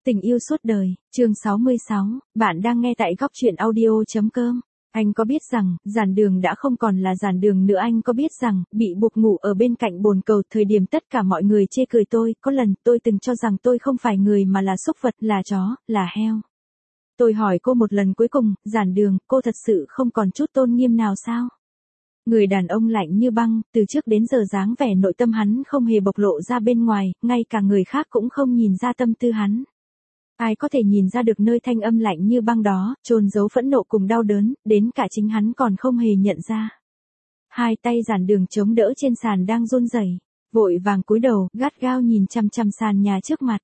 Tình yêu suốt đời, chương 66, bạn đang nghe tại góc truyện audio.com. Anh có biết rằng, giản đường đã không còn là giản đường nữa. Anh có biết rằng, bị buộc ngủ ở bên cạnh bồn cầu thời điểm tất cả mọi người chê cười tôi. Có lần tôi từng cho rằng tôi không phải người mà là súc vật, là chó, là heo. Tôi hỏi cô một lần cuối cùng, giản đường, cô thật sự không còn chút tôn nghiêm nào sao? Người đàn ông lạnh như băng, từ trước đến giờ dáng vẻ nội tâm hắn không hề bộc lộ ra bên ngoài, ngay cả người khác cũng không nhìn ra tâm tư hắn. Ai có thể nhìn ra được nơi thanh âm lạnh như băng đó, chôn giấu phẫn nộ cùng đau đớn, đến cả chính hắn còn không hề nhận ra. Hai tay giản đường chống đỡ trên sàn đang run rẩy, vội vàng cúi đầu, gắt gao nhìn chằm chằm sàn nhà trước mặt.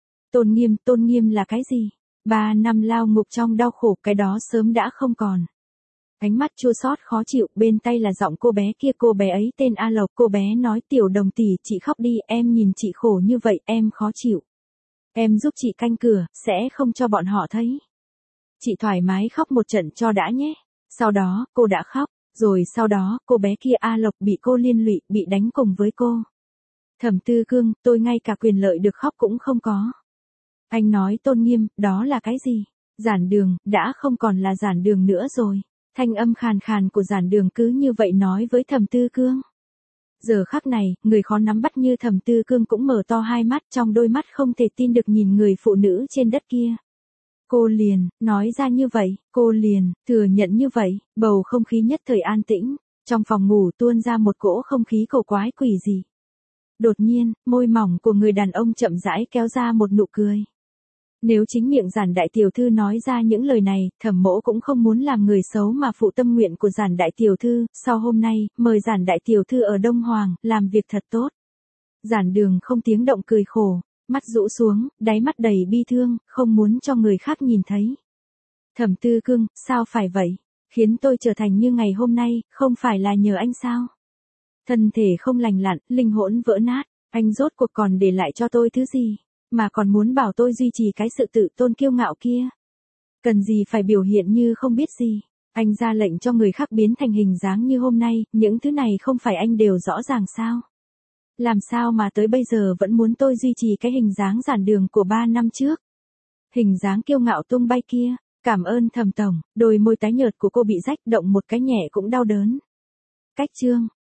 Tôn nghiêm là cái gì? 3 năm lao ngục trong đau khổ, cái đó sớm đã không còn. Ánh mắt chua xót khó chịu, bên tay là giọng cô bé kia, cô bé ấy tên A Lộc. Cô bé nói, Tiểu Đồng tỷ, chị khóc đi, em nhìn chị khổ như vậy, em khó chịu. Em giúp chị canh cửa, sẽ không cho bọn họ thấy. Chị thoải mái khóc một trận cho đã nhé. Sau đó, cô đã khóc, rồi sau đó, cô bé kia A Lộc bị cô liên lụy, bị đánh cùng với cô. Thẩm Tư Cương, tôi ngay cả quyền lợi được khóc cũng không có. Anh nói tôn nghiêm, đó là cái gì? Giản đường, đã không còn là giản đường nữa rồi. Thanh âm khàn khàn của giản đường cứ như vậy nói với Thẩm Tư Cương. Giờ khắc này, người khó nắm bắt như Thẩm Tư Cương cũng mở to hai mắt, trong đôi mắt không thể tin được nhìn người phụ nữ trên đất kia. Cô liền, nói ra như vậy, cô liền, thừa nhận như vậy, bầu không khí nhất thời an tĩnh, trong phòng ngủ tuôn ra một cỗ không khí cổ quái quỷ dị. Đột nhiên, môi mỏng của người đàn ông chậm rãi kéo ra một nụ cười. Nếu chính miệng Giản đại tiểu thư nói ra những lời này, Thẩm mỗ cũng không muốn làm người xấu mà phụ tâm nguyện của Giản đại tiểu thư. Sau hôm nay, mời Giản đại tiểu thư ở Đông Hoàng, làm việc thật tốt. Giản đường không tiếng động cười khổ, mắt rũ xuống, đáy mắt đầy bi thương, không muốn cho người khác nhìn thấy. Thẩm Tư Cương, sao phải vậy? Khiến tôi trở thành như ngày hôm nay, không phải là nhờ anh sao? Thân thể không lành lặn, linh hồn vỡ nát, anh rốt cuộc còn để lại cho tôi thứ gì? Mà còn muốn bảo tôi duy trì cái sự tự tôn kiêu ngạo kia. Cần gì phải biểu hiện như không biết gì. Anh ra lệnh cho người khác biến thành hình dáng như hôm nay, những thứ này không phải anh đều rõ ràng sao? Làm sao mà tới bây giờ vẫn muốn tôi duy trì cái hình dáng giản đường của 3 năm trước? Hình dáng kiêu ngạo tung bay kia. Cảm ơn Thẩm tổng. Đôi môi tái nhợt của cô bị rách, động một cái nhẹ cũng đau đớn. Cách chương